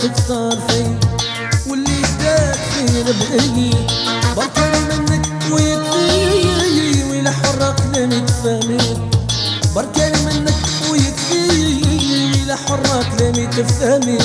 تكتر في واللي داك فين بغيي بركاني منك ويكفي ويلا حرك لاني تفهمي بركاني منك ويكفي ويلا حرك لاني تفهمي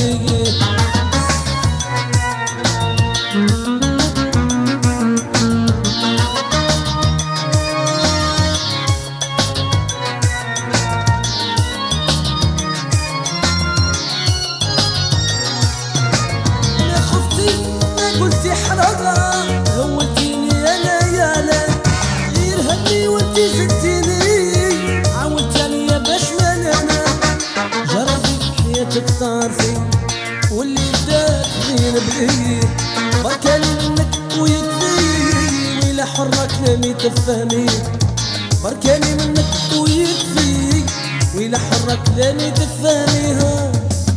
قلتي حرقة هولتيني انا يالا غير هدي وانتي زدتيني عاودتاني يا باش انا جربي حياتك تعرفي واللي داك غير بغيه بركاني منك ويكفي ويلا حرك لاني تفهمي بركاني منك ويكفي ويلا حرك لاني تفهميها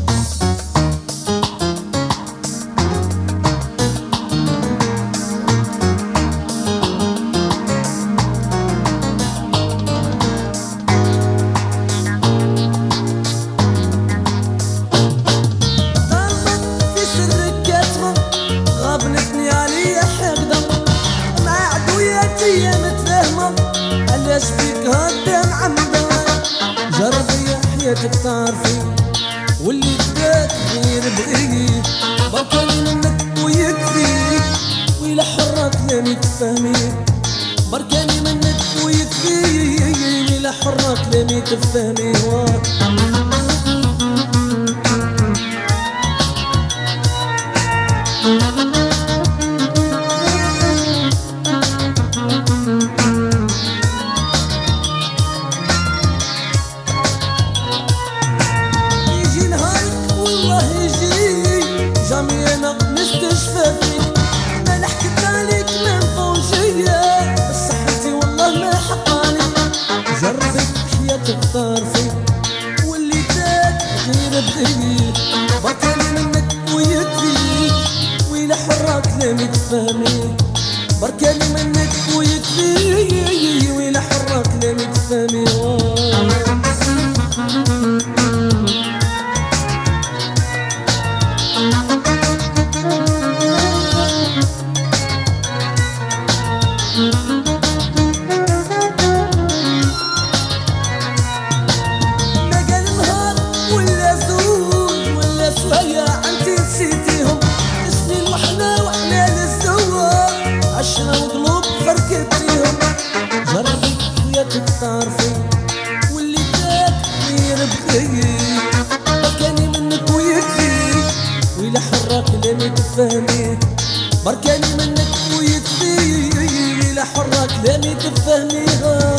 علاش فيك هالدم عمدا جربي يا حياتك تعرفي واللي داك غير بغيه بركاني منك ويكفي ويلا حرك لاني تفهمي بركاني منك ويكفي ويلا حرك لاني تفهمي جامي انا نستشفى فيك ما نحكي عليك من فوجية بس صحتي والله ما حقاني جربت حياتك تعرفي واللي داك غير بغيه بركاني منك ويكفي ويلا حرك لاني تفهمي بركاني منك ويكفي ويلا حرك لاني تفهمي جربي حياتك تعرفي واللي داك غير بغيه بركاني منك ويكفي ويلا حرك لاني تفهمي بركاني منك ويكفي ويلا حرك لاني تفهميها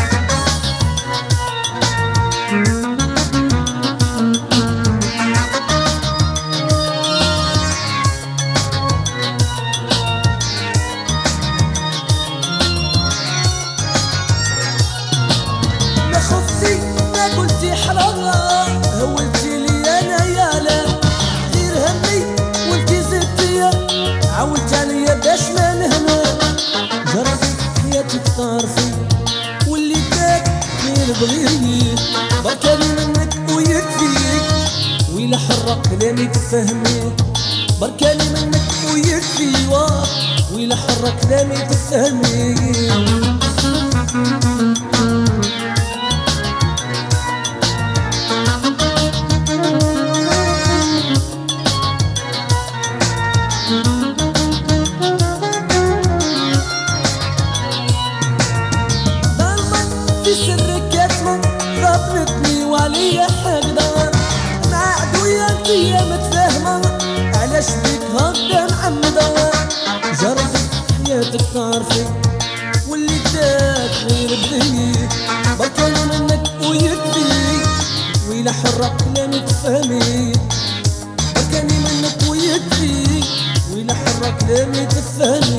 قلتي حرقة هولتي لي انا يالا غير همي وانتي زدتيا عاودتاني يا باش ما نهنا جربي حياتك تعرفي واللي داك غير بغيه بركاني منك ويكفي ويلا حرك لاني تفهمي بركاني منك ويكفي ويلا حرك لاني تفهمي في سرك كاتمة خاطرتني وعليا حقدر مع عدويا انتيا متفاهمة علاش بيك هكدا معمدة جربت حياتك تعرفي واللي داك غير بغيه بركاني منك ويكفي ويلا حرك لاني تفهمي بركاني منك ويكفي ويلا حرك لاني تفهمي